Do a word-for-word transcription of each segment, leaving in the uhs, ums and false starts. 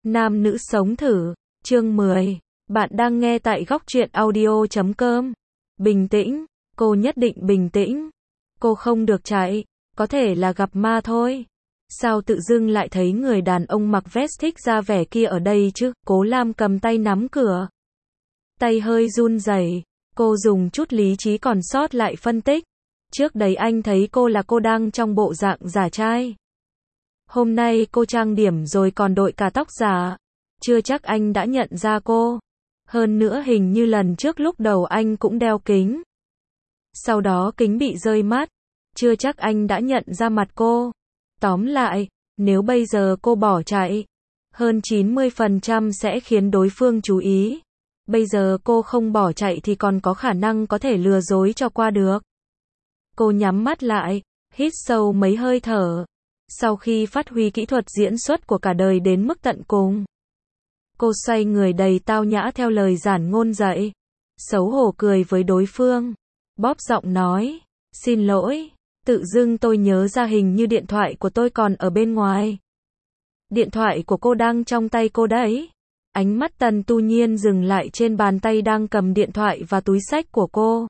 Nam nữ sống thử, chương mười. Bạn đang nghe tại góc truyện audio chấm com. Bình tĩnh, cô nhất định bình tĩnh. Cô không được chạy, có thể là gặp ma thôi. Sao tự dưng lại thấy người đàn ông mặc vest thích ra vẻ kia ở đây chứ? Cố Lam cầm tay nắm cửa. Tay hơi run rẩy, cô dùng chút lý trí còn sót lại phân tích. Trước đấy anh thấy cô là cô đang trong bộ dạng giả trai. Hôm nay cô trang điểm rồi còn đội cả tóc giả. Chưa chắc anh đã nhận ra cô. Hơn nữa hình như lần trước lúc đầu anh cũng đeo kính. Sau đó kính bị rơi mắt. Chưa chắc anh đã nhận ra mặt cô. Tóm lại, nếu bây giờ cô bỏ chạy, hơn chín mươi phần trăm sẽ khiến đối phương chú ý. Bây giờ cô không bỏ chạy thì còn có khả năng có thể lừa dối cho qua được. Cô nhắm mắt lại, hít sâu mấy hơi thở. Sau khi phát huy kỹ thuật diễn xuất của cả đời đến mức tận cùng, cô xoay người đầy tao nhã theo lời giản ngôn dạy. Xấu hổ cười với đối phương, bóp giọng nói, xin lỗi, tự dưng tôi nhớ ra hình như điện thoại của tôi còn ở bên ngoài. Điện thoại của cô đang trong tay cô đấy. Ánh mắt Tần Tu Nhiên dừng lại trên bàn tay đang cầm điện thoại và túi xách của cô.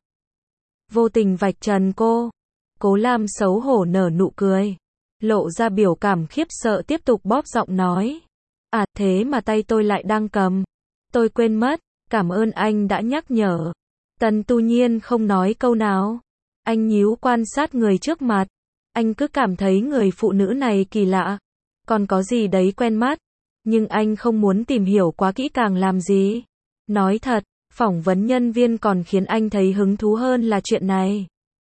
Vô tình vạch trần cô. Cố Lam xấu hổ nở nụ cười, lộ ra biểu cảm khiếp sợ, tiếp tục bóp giọng nói. À, thế mà tay tôi lại đang cầm. Tôi quên mất, cảm ơn anh đã nhắc nhở. Tần Tu Nhiên không nói câu nào. Anh nhíu quan sát người trước mặt. Anh cứ cảm thấy người phụ nữ này kỳ lạ. Còn có gì đấy quen mắt. Nhưng anh không muốn tìm hiểu quá kỹ càng làm gì. Nói thật, phỏng vấn nhân viên còn khiến anh thấy hứng thú hơn là chuyện này.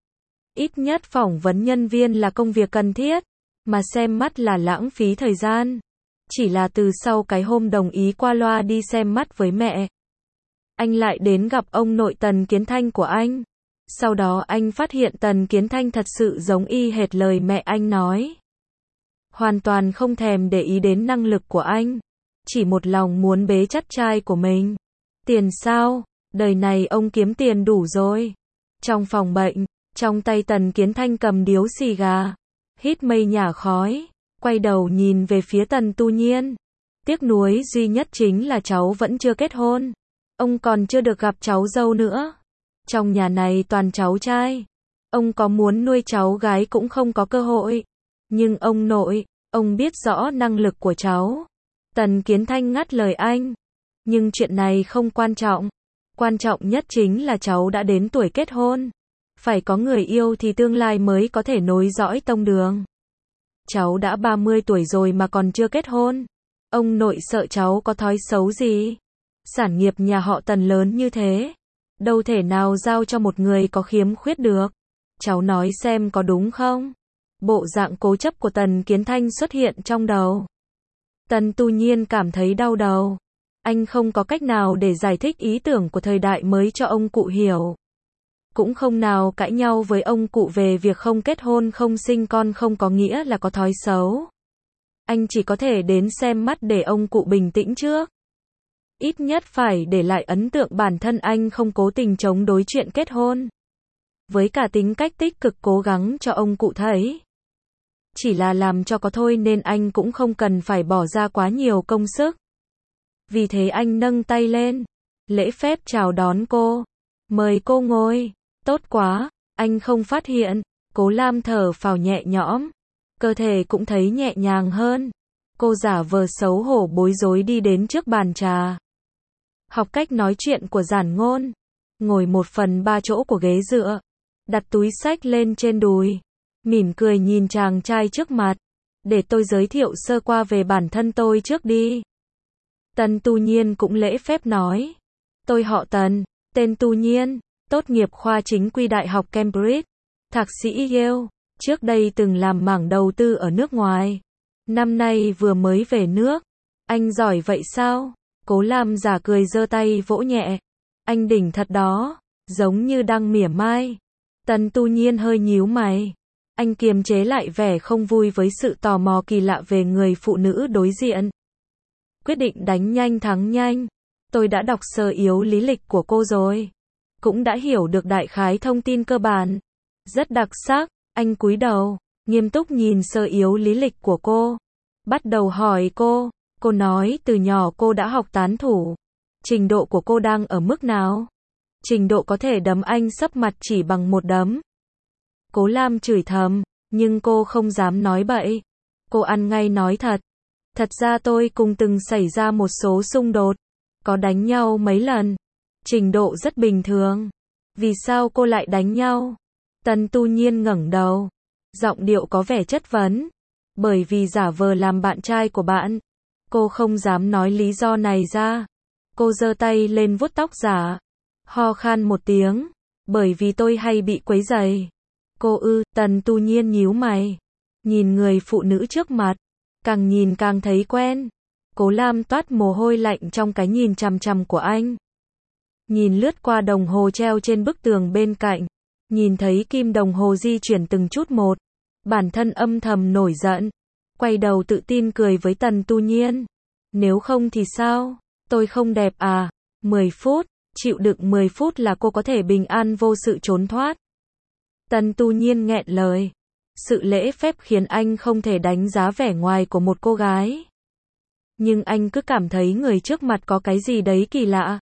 Ít nhất phỏng vấn nhân viên là công việc cần thiết, mà xem mắt là lãng phí thời gian. Chỉ là từ sau cái hôm đồng ý qua loa đi xem mắt với mẹ, anh lại đến gặp ông nội Tần Kiến Thanh của anh. Sau đó anh phát hiện Tần Kiến Thanh thật sự giống y hệt lời mẹ anh nói. Hoàn toàn không thèm để ý đến năng lực của anh. Chỉ một lòng muốn bế chắc trai của mình. Tiền sao? Đời này ông kiếm tiền đủ rồi. Trong phòng bệnh, trong tay Tần Kiến Thanh cầm điếu xì gà. Hít mây nhả khói. Quay đầu nhìn về phía Tần Tu Nhiên. Tiếc nuối duy nhất chính là cháu vẫn chưa kết hôn. Ông còn chưa được gặp cháu dâu nữa. Trong nhà này toàn cháu trai. Ông có muốn nuôi cháu gái cũng không có cơ hội. Nhưng ông nội, ông biết rõ năng lực của cháu. Tần Kiến Thanh ngắt lời anh. Nhưng chuyện này không quan trọng. Quan trọng nhất chính là cháu đã đến tuổi kết hôn. Phải có người yêu thì tương lai mới có thể nối dõi tông đường. Cháu đã ba mươi tuổi rồi mà còn chưa kết hôn. Ông nội sợ cháu có thói xấu gì. Sản nghiệp nhà họ Tần lớn như thế, đâu thể nào giao cho một người có khiếm khuyết được. Cháu nói xem có đúng không? Bộ dạng cố chấp của Tần Kiến Thanh xuất hiện trong đầu. Tần Tu Nhiên cảm thấy đau đầu. Anh không có cách nào để giải thích ý tưởng của thời đại mới cho ông cụ hiểu. Cũng không nào cãi nhau với ông cụ về việc không kết hôn không sinh con không có nghĩa là có thói xấu. Anh chỉ có thể đến xem mắt để ông cụ bình tĩnh trước. Ít nhất phải để lại ấn tượng bản thân anh không cố tình chống đối chuyện kết hôn. Với cả tính cách tích cực cố gắng cho ông cụ thấy. Chỉ là làm cho có thôi nên anh cũng không cần phải bỏ ra quá nhiều công sức. Vì thế anh nâng tay lên, lễ phép chào đón cô. Mời cô ngồi. Tốt quá, anh không phát hiện. Cố Lam thở phào nhẹ nhõm. Cơ thể cũng thấy nhẹ nhàng hơn. Cô giả vờ xấu hổ bối rối đi đến trước bàn trà. Học cách nói chuyện của giản ngôn. Ngồi một phần ba chỗ của ghế dựa. Đặt túi xách lên trên đùi. Mỉm cười nhìn chàng trai trước mặt. Để tôi giới thiệu sơ qua về bản thân tôi trước đi. Tần Tu Nhiên cũng lễ phép nói. Tôi họ Tần, tên Tu Nhiên, tốt nghiệp khoa chính quy Đại học Cambridge, thạc sĩ Yale, trước đây từng làm mảng đầu tư ở nước ngoài. Năm nay vừa mới về nước. Anh giỏi vậy sao? Cố Lam giả cười giơ tay vỗ nhẹ. Anh đỉnh thật đó, giống như đang mỉa mai. Tần Tu Nhiên hơi nhíu mày. Anh kiềm chế lại vẻ không vui với sự tò mò kỳ lạ về người phụ nữ đối diện. Quyết định đánh nhanh thắng nhanh. Tôi đã đọc sơ yếu lý lịch của cô rồi. Cũng đã hiểu được đại khái thông tin cơ bản. Rất đặc sắc. Anh cúi đầu, nghiêm túc nhìn sơ yếu lý lịch của cô. Bắt đầu hỏi cô, Cô nói từ nhỏ cô đã học tán thủ. Trình độ của cô đang ở mức nào? Trình độ có thể đấm anh sấp mặt chỉ bằng một đấm. Cố Lam chửi thầm, nhưng cô không dám nói bậy. Cô ăn ngay nói thật. Thật ra tôi cùng từng xảy ra một số xung đột. Có đánh nhau mấy lần. Trình độ rất bình thường. Vì sao cô lại đánh nhau? Tần Tu Nhiên ngẩng đầu. Giọng điệu có vẻ chất vấn. Bởi vì giả vờ làm bạn trai của bạn. Cô không dám nói lý do này ra. Cô giơ tay lên vuốt tóc giả. Ho khan một tiếng. Bởi vì tôi hay bị quấy rầy. Cô ư, Tần Tu Nhiên nhíu mày. Nhìn người phụ nữ trước mặt. Càng nhìn càng thấy quen. Cố Lam toát mồ hôi lạnh trong cái nhìn chằm chằm của anh. Nhìn lướt qua đồng hồ treo trên bức tường bên cạnh. Nhìn thấy kim đồng hồ di chuyển từng chút một. Bản thân âm thầm nổi giận. Quay đầu tự tin cười với Tần Tu Nhiên. Nếu không thì sao? Tôi không đẹp à? mười phút, chịu đựng mười phút là cô có thể bình an vô sự trốn thoát. Tần Tu Nhiên nghẹn lời. Sự lễ phép khiến anh không thể đánh giá vẻ ngoài của một cô gái. Nhưng anh cứ cảm thấy người trước mặt có cái gì đấy kỳ lạ.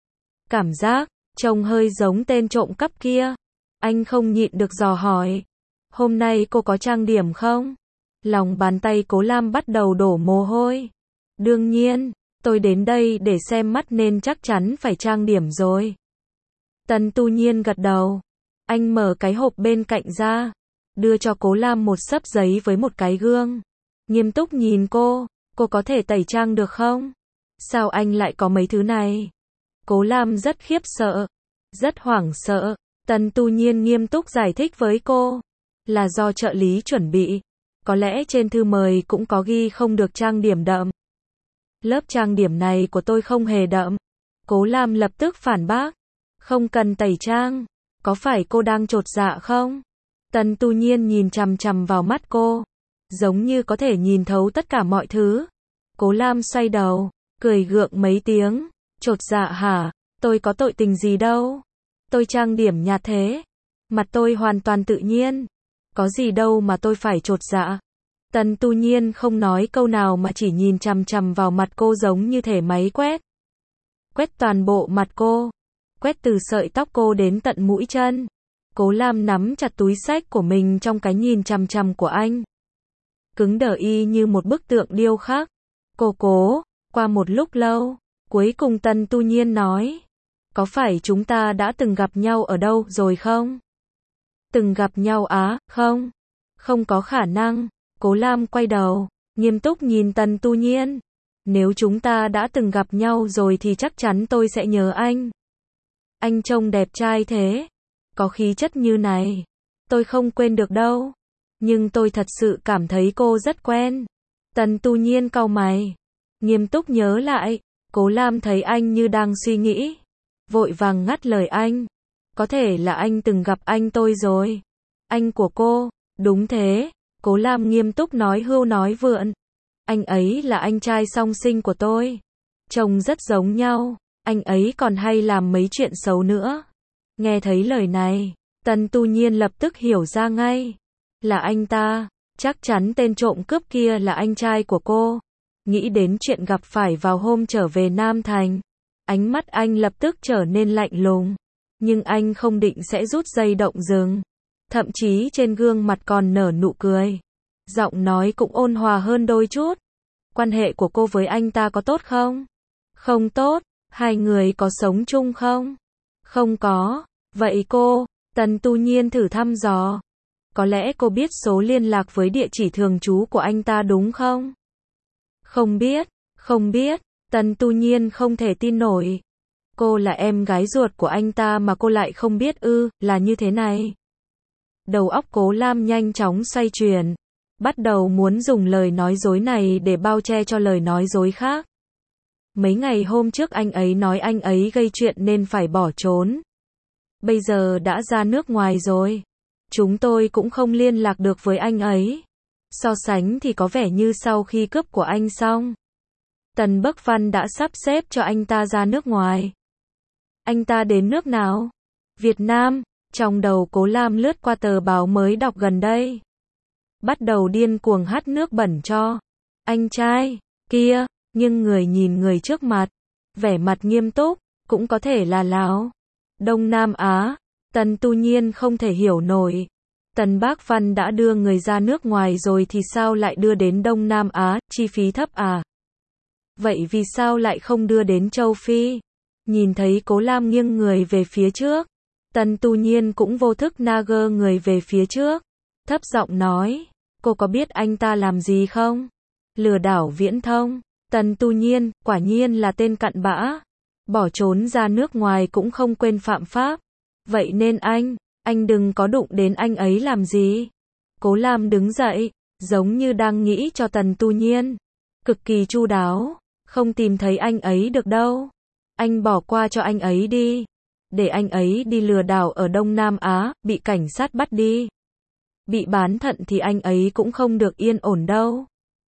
Cảm giác, trông hơi giống tên trộm cắp kia. Anh không nhịn được dò hỏi. Hôm nay cô có trang điểm không? Lòng bàn tay Cố Lam bắt đầu đổ mồ hôi. Đương nhiên, tôi đến đây để xem mắt nên chắc chắn phải trang điểm rồi. Tần Tu Nhiên gật đầu. Anh mở cái hộp bên cạnh ra. Đưa cho Cố Lam một xấp giấy với một cái gương. Nghiêm túc nhìn cô. Cô có thể tẩy trang được không? Sao anh lại có mấy thứ này? Cố Lam rất khiếp sợ. Rất hoảng sợ. Tần Tu Nhiên nghiêm túc giải thích với cô. Là do trợ lý chuẩn bị. Có lẽ trên thư mời cũng có ghi không được trang điểm đậm. Lớp trang điểm này của tôi không hề đậm. Cố Lam lập tức phản bác. Không cần tẩy trang. Có phải cô đang chột dạ không? Tần Tu Nhiên nhìn chằm chằm vào mắt cô. Giống như có thể nhìn thấu tất cả mọi thứ. Cố Lam xoay đầu. Cười gượng mấy tiếng. Chột dạ hả? Tôi có tội tình gì đâu. Tôi trang điểm nhạt thế. Mặt tôi hoàn toàn tự nhiên. Có gì đâu mà tôi phải chột dạ. Tần Tu Nhiên không nói câu nào mà chỉ nhìn chằm chằm vào mặt cô giống như thể máy quét. Quét toàn bộ mặt cô. Quét từ sợi tóc cô đến tận mũi chân. Cố Lam nắm chặt túi xách của mình trong cái nhìn chằm chằm của anh. Cứng đờ y như một bức tượng điêu khắc. Cô cố, qua một lúc lâu, cuối cùng Tần Tu Nhiên nói. Có phải chúng ta đã từng gặp nhau ở đâu rồi không? Từng gặp nhau á, không? Không có khả năng. Cố Lam quay đầu, nghiêm túc nhìn Tần Tu Nhiên. Nếu chúng ta đã từng gặp nhau rồi thì chắc chắn tôi sẽ nhớ anh. Anh trông đẹp trai thế. Có khí chất như này. Tôi không quên được đâu. Nhưng tôi thật sự cảm thấy cô rất quen. Tần Tu Nhiên cau mày. Nghiêm túc nhớ lại. Cố Lam thấy anh như đang suy nghĩ. Vội vàng ngắt lời anh. Có thể là anh từng gặp anh tôi rồi. Anh của cô. Đúng thế. Cố Lam nghiêm túc nói hưu nói vượn. Anh ấy là anh trai song sinh của tôi. Trông rất giống nhau. Anh ấy còn hay làm mấy chuyện xấu nữa. Nghe thấy lời này, Tần Tu Nhiên lập tức hiểu ra ngay. Là anh ta. Chắc chắn tên trộm cướp kia là anh trai của cô. Nghĩ đến chuyện gặp phải vào hôm trở về Nam Thành. Ánh mắt anh lập tức trở nên lạnh lùng. Nhưng anh không định sẽ rút dây động rừng. Thậm chí trên gương mặt còn nở nụ cười. Giọng nói cũng ôn hòa hơn đôi chút. Quan hệ của cô với anh ta có tốt không? Không tốt. Hai người có sống chung không? Không có. Vậy cô, Tần Tu Nhiên thử thăm dò. Có lẽ cô biết số liên lạc với địa chỉ thường trú của anh ta đúng không? Không biết. Không biết. Tần Tu Nhiên không thể tin nổi. Cô là em gái ruột của anh ta mà cô lại không biết ư, là như thế này. Đầu óc Cố Lam nhanh chóng xoay chuyển. Bắt đầu muốn dùng lời nói dối này để bao che cho lời nói dối khác. Mấy ngày hôm trước anh ấy nói anh ấy gây chuyện nên phải bỏ trốn. Bây giờ đã ra nước ngoài rồi. Chúng tôi cũng không liên lạc được với anh ấy. So sánh thì có vẻ như sau khi cướp của anh xong, Tần Bắc Văn đã sắp xếp cho anh ta ra nước ngoài. Anh ta đến nước nào? Việt Nam. Trong đầu Cố Lam lướt qua tờ báo mới đọc gần đây. Bắt đầu điên cuồng hắt nước bẩn cho anh trai kia. nhưng người nhìn người trước mặt, vẻ mặt nghiêm túc, cũng có thể là Lào, Đông Nam Á. Tần Tu Nhiên không thể hiểu nổi. Tần Bác Văn đã đưa người ra nước ngoài rồi thì sao lại đưa đến Đông Nam Á, chi phí thấp à? Vậy vì sao lại không đưa đến châu Phi? Nhìn thấy Cố Lam nghiêng người về phía trước, Tần Tu Nhiên cũng vô thức nagơ người về phía trước, thấp giọng nói, cô có biết anh ta làm gì không? Lừa đảo viễn thông. Tần Tu Nhiên, quả nhiên là tên cặn bã, bỏ trốn ra nước ngoài cũng không quên phạm pháp. Vậy nên anh, anh đừng có đụng đến anh ấy làm gì. Cố Lam đứng dậy, giống như đang nghĩ cho Tần Tu Nhiên, cực kỳ chu đáo, không tìm thấy anh ấy được đâu. Anh bỏ qua cho anh ấy đi, để anh ấy đi lừa đảo ở Đông Nam Á, bị cảnh sát bắt đi. Bị bán thận thì anh ấy cũng không được yên ổn đâu.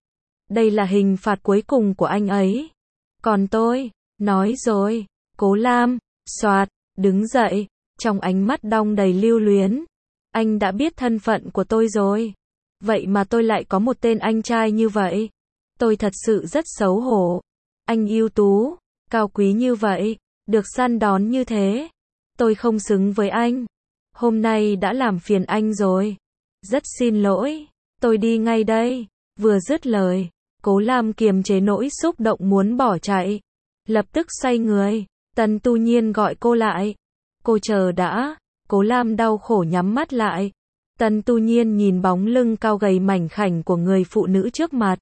Đây là hình phạt cuối cùng của anh ấy. Còn tôi, nói rồi, Cố Lam, xoạt, đứng dậy, trong ánh mắt đong đầy lưu luyến. Anh đã biết thân phận của tôi rồi. Vậy mà tôi lại có một tên anh trai như vậy. Tôi thật sự rất xấu hổ. Anh ưu tú, cao quý như vậy, được săn đón như thế. Tôi không xứng với anh. Hôm nay đã làm phiền anh rồi. Rất xin lỗi, tôi đi ngay đây. Vừa dứt lời, Cố Lam kiềm chế nỗi xúc động muốn bỏ chạy. Lập tức xoay người, Tần Tu Nhiên gọi cô lại. Cô chờ đã. Cố Lam đau khổ nhắm mắt lại. Tần Tu Nhiên nhìn bóng lưng cao gầy mảnh khảnh của người phụ nữ trước mặt.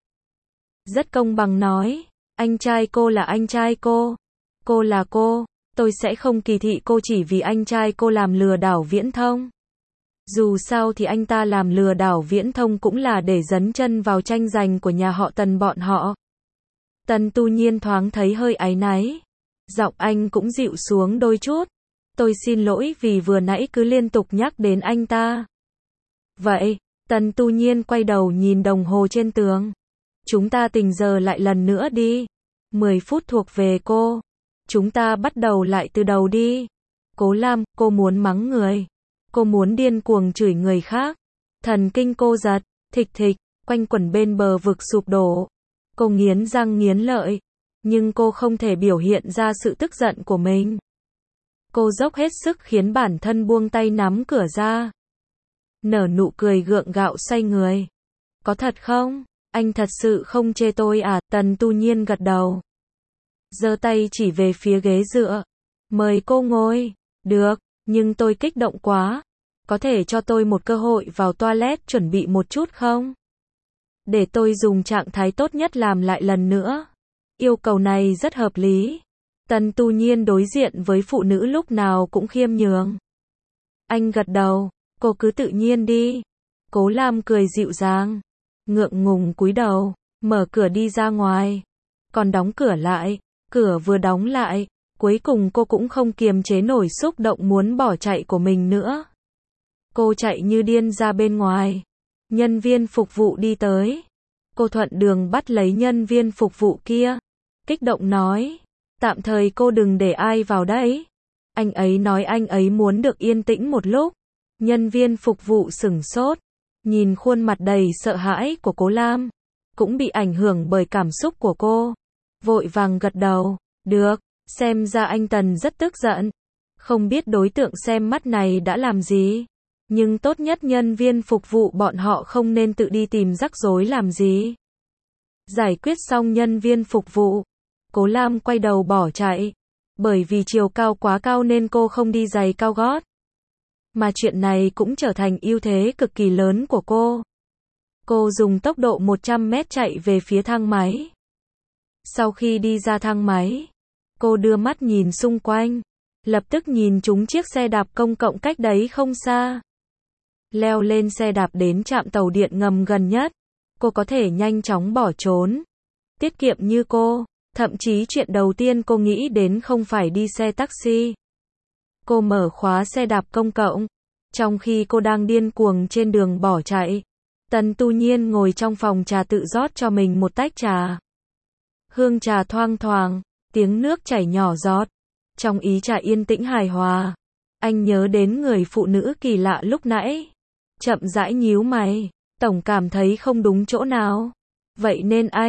Rất công bằng nói, anh trai cô là anh trai cô. Cô là cô, tôi sẽ không kỳ thị cô chỉ vì anh trai cô làm lừa đảo viễn thông. Dù sao thì anh ta làm lừa đảo viễn thông cũng là để dấn chân vào tranh giành của nhà họ Tần bọn họ. Tần Tu Nhiên thoáng thấy hơi áy náy. Giọng anh cũng dịu xuống đôi chút. Tôi xin lỗi vì vừa nãy cứ liên tục nhắc đến anh ta. Vậy, Tần Tu Nhiên quay đầu nhìn đồng hồ trên tường. Chúng ta tình giờ lại lần nữa đi. mười phút thuộc về cô. Chúng ta bắt đầu lại từ đầu đi. Cố Lam, cô muốn mắng người. Cô muốn điên cuồng chửi người khác. Thần kinh cô giật, thịch thịch, quanh quẩn bên bờ vực sụp đổ. Cô nghiến răng nghiến lợi. Nhưng cô không thể biểu hiện ra sự tức giận của mình. Cô dốc hết sức khiến bản thân buông tay nắm cửa ra. Nở nụ cười gượng gạo xoay người. Có thật không? Anh thật sự không chê tôi à? Tần Tu Nhiên gật đầu. Giơ tay chỉ về phía ghế dựa. Mời cô ngồi. Được, nhưng tôi kích động quá. Có thể cho tôi một cơ hội vào toilet chuẩn bị một chút không? Để tôi dùng trạng thái tốt nhất làm lại lần nữa. Yêu cầu này rất hợp lý. Tần Tu Nhiên đối diện với phụ nữ lúc nào cũng khiêm nhường. Anh gật đầu, cô cứ tự nhiên đi. Cố Lam cười dịu dàng, ngượng ngùng cúi đầu, mở cửa đi ra ngoài. Còn đóng cửa lại, cửa vừa đóng lại, cuối cùng cô cũng không kiềm chế nổi xúc động muốn bỏ chạy của mình nữa. Cô chạy như điên ra bên ngoài. Nhân viên phục vụ đi tới. Cô thuận đường bắt lấy nhân viên phục vụ kia. Kích động nói, tạm thời cô đừng để ai vào đấy. Anh ấy nói anh ấy muốn được yên tĩnh một lúc. Nhân viên phục vụ sửng sốt, nhìn khuôn mặt đầy sợ hãi của Cố Lam, cũng bị ảnh hưởng bởi cảm xúc của cô. Vội vàng gật đầu, được, xem ra anh Tần rất tức giận. Không biết đối tượng xem mắt này đã làm gì. Nhưng tốt nhất nhân viên phục vụ bọn họ không nên tự đi tìm rắc rối làm gì. Giải quyết xong nhân viên phục vụ, Cố Lam quay đầu bỏ chạy. Bởi vì chiều cao quá cao nên cô không đi giày cao gót. Mà chuyện này cũng trở thành ưu thế cực kỳ lớn của cô. Cô dùng tốc độ một trăm mét chạy về phía thang máy. Sau khi đi ra thang máy, cô đưa mắt nhìn xung quanh. Lập tức nhìn trúng chiếc xe đạp công cộng cách đấy không xa. Leo lên xe đạp đến trạm tàu điện ngầm gần nhất. Cô có thể nhanh chóng bỏ trốn. Tiết kiệm như cô. Thậm chí chuyện đầu tiên cô nghĩ đến không phải đi xe taxi. Cô mở khóa xe đạp công cộng. Trong khi cô đang điên cuồng trên đường bỏ chạy, Tần Tu Nhiên ngồi trong phòng trà tự rót cho mình một tách trà. Hương trà thoang thoảng, tiếng nước chảy nhỏ giọt. Trong ý trà yên tĩnh hài hòa, anh nhớ đến người phụ nữ kỳ lạ lúc nãy. Chậm rãi nhíu mày, tổng cảm thấy không đúng chỗ nào. Vậy nên anh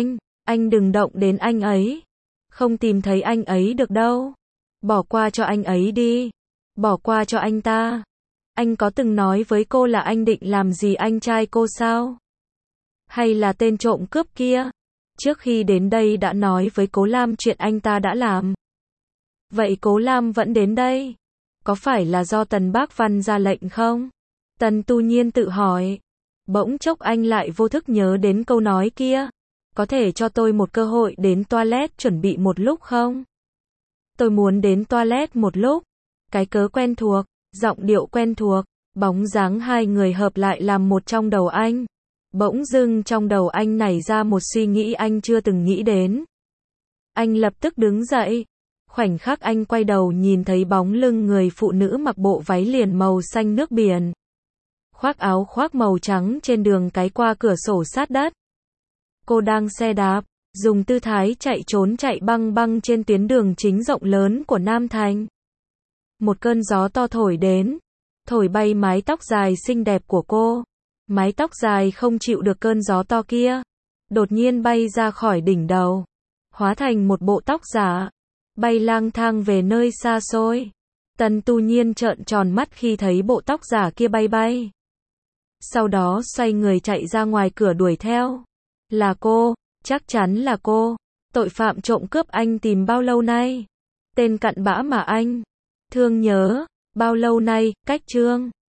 Anh đừng động đến anh ấy. Không tìm thấy anh ấy được đâu. Bỏ qua cho anh ấy đi. Bỏ qua cho anh ta. Anh có từng nói với cô là anh định làm gì anh trai cô sao? Hay là tên trộm cướp kia? Trước khi đến đây đã nói với Cố Lam chuyện anh ta đã làm. Vậy Cố Lam vẫn đến đây. Có phải là do Tần Bác Văn ra lệnh không? Tần Tu Nhiên tự hỏi. Bỗng chốc anh lại vô thức nhớ đến câu nói kia. Có thể cho tôi một cơ hội đến toilet chuẩn bị một lúc không? Tôi muốn đến toilet một lúc. Cái cớ quen thuộc, giọng điệu quen thuộc, bóng dáng hai người hợp lại làm một trong đầu anh. Bỗng dưng trong đầu anh nảy ra một suy nghĩ anh chưa từng nghĩ đến. Anh lập tức đứng dậy. Khoảnh khắc anh quay đầu nhìn thấy bóng lưng người phụ nữ mặc bộ váy liền màu xanh nước biển. Khoác áo khoác màu trắng trên đường cái qua cửa sổ sát đất. Cô đang xe đạp, dùng tư thái chạy trốn chạy băng băng trên tuyến đường chính rộng lớn của Nam Thành. Một cơn gió to thổi đến, thổi bay mái tóc dài xinh đẹp của cô. Mái tóc dài không chịu được cơn gió to kia, đột nhiên bay ra khỏi đỉnh đầu, hóa thành một bộ tóc giả, bay lang thang về nơi xa xôi. Tần Tu Nhiên trợn tròn mắt khi thấy bộ tóc giả kia bay bay. Sau đó xoay người chạy ra ngoài cửa đuổi theo. Là cô, chắc chắn là cô. Tội phạm trộm cướp anh tìm bao lâu nay? Tên cặn bã mà anh thương nhớ, bao lâu nay, cách chương